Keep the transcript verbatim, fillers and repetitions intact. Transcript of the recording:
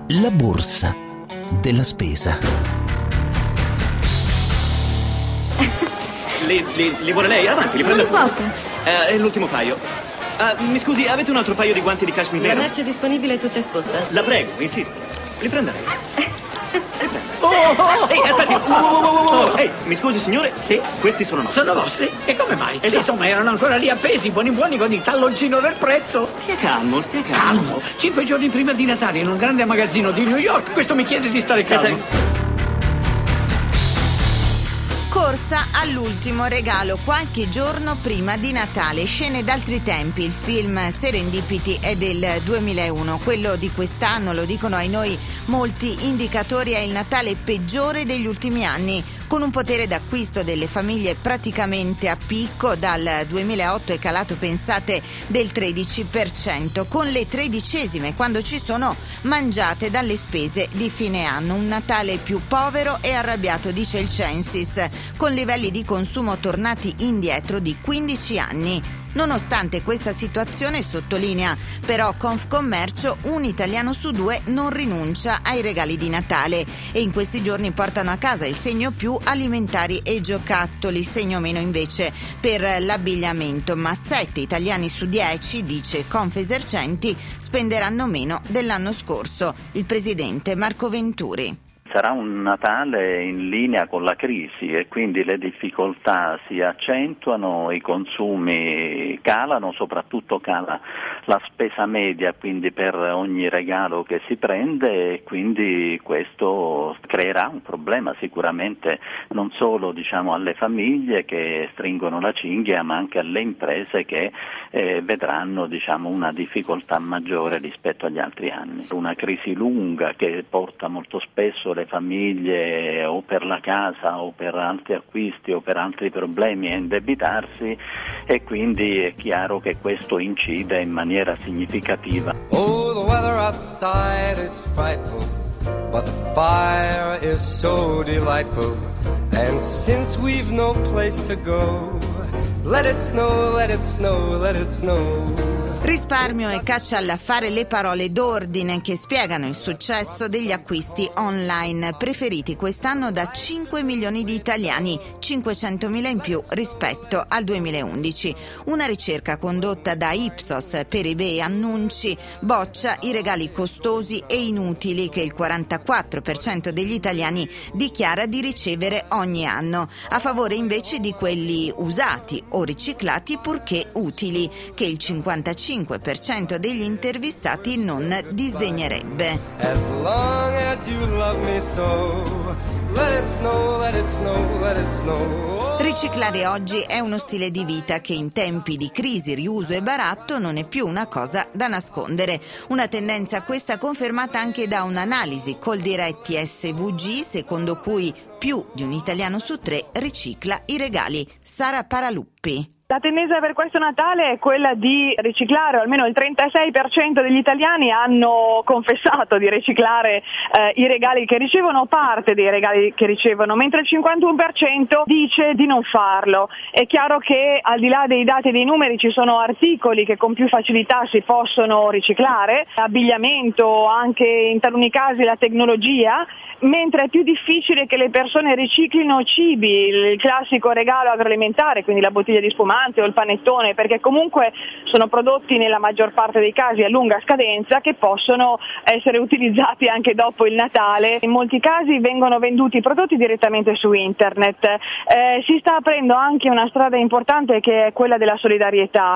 La borsa della spesa. Li, li, li vuole lei? Avanti, li prendo. Non importa. Eh, è l'ultimo paio. Uh, mi scusi, avete un altro paio di guanti di cashmere La nero? merce disponibile è tutta esposta. La prego, insisto. Li prenda lei. Li prenda. Oh, oh, oh, ehi, aspetti. Oh, oh, oh, oh, oh. Ehi, mi scusi, signore? Sì? Questi sono nostri. Sono vostri? E come mai? Esatto. Sì, insomma, erano ancora lì appesi, buoni buoni, con il talloncino del prezzo. Stia calmo, stia calmo. Calmo. Cinque giorni prima di Natale, in un grande magazzino di New York. Questo mi chiede di stare calmo. Senta. Corsa all'ultimo regalo qualche giorno prima di Natale. Scene d'altri tempi. Il film Serendipity è del duemilauno. Quello di quest'anno, lo dicono ai noi molti indicatori, è il Natale peggiore degli ultimi anni, con un potere d'acquisto delle famiglie praticamente a picco. Dal duemilaotto è calato, pensate, del tredici per cento, con le tredicesime quando ci sono mangiate dalle spese di fine anno. Un Natale più povero e arrabbiato, dice il Censis, con livelli di consumo tornati indietro di quindici anni. Nonostante questa situazione, sottolinea però Confcommercio, un italiano su due non rinuncia ai regali di Natale e in questi giorni portano a casa il segno più alimentari e giocattoli, segno meno invece per l'abbigliamento, ma sette italiani su dieci, dice Confesercenti, spenderanno meno dell'anno scorso. Il presidente Marco Venturi. Sarà un Natale in linea con la crisi e quindi le difficoltà si accentuano, i consumi calano, soprattutto cala la spesa media, quindi per ogni regalo che si prende, e quindi questo creerà un problema sicuramente non solo, diciamo, alle famiglie che stringono la cinghia, ma anche alle imprese che eh, vedranno, diciamo, una difficoltà maggiore rispetto agli altri anni. Una crisi lunga che porta molto spesso le famiglie o per la casa o per altri acquisti o per altri problemi a indebitarsi, e quindi è chiaro che questo incide in maniera significativa. Oh, the weather outside is frightful, but the fire is so delightful, and since we've no place to go, let it snow, let it snow, let it snow. Risparmio e caccia all'affare, le parole d'ordine che spiegano il successo degli acquisti online preferiti quest'anno da cinque milioni di italiani, cinquecentomila in più rispetto al duemilaundici. Una ricerca condotta da Ipsos per eBay Annunci boccia i regali costosi e inutili che il quarantaquattro per cento degli italiani dichiara di ricevere ogni anno, a favore invece di quelli usati o riciclati purché utili, che il cinquantacinque per cento degli intervistati non disdegnerebbe. As long as you love me so, let it snow, let it snow, let it snow. Riciclare oggi è uno stile di vita che in tempi di crisi, riuso e baratto non è più una cosa da nascondere. Una tendenza questa confermata anche da un'analisi Coldiretti S V G, secondo cui più di un italiano su tre ricicla i regali. Sara Paraluppi. La tendenza per questo Natale è quella di riciclare, o almeno il trentasei per cento degli italiani hanno confessato di riciclare eh, i regali che ricevono, parte dei regali che ricevono, mentre il cinquantuno per cento dice di non farlo. È chiaro che al di là dei dati e dei numeri ci sono articoli che con più facilità si possono riciclare, abbigliamento, anche in taluni casi la tecnologia, mentre è più difficile che le persone riciclino cibi, il classico regalo agroalimentare, quindi la bottiglia di spumante o il panettone, perché comunque sono prodotti nella maggior parte dei casi a lunga scadenza che possono essere utilizzati anche dopo il Natale. In molti casi vengono venduti i prodotti direttamente su internet. Eh, si sta aprendo anche una strada importante che è quella della solidarietà.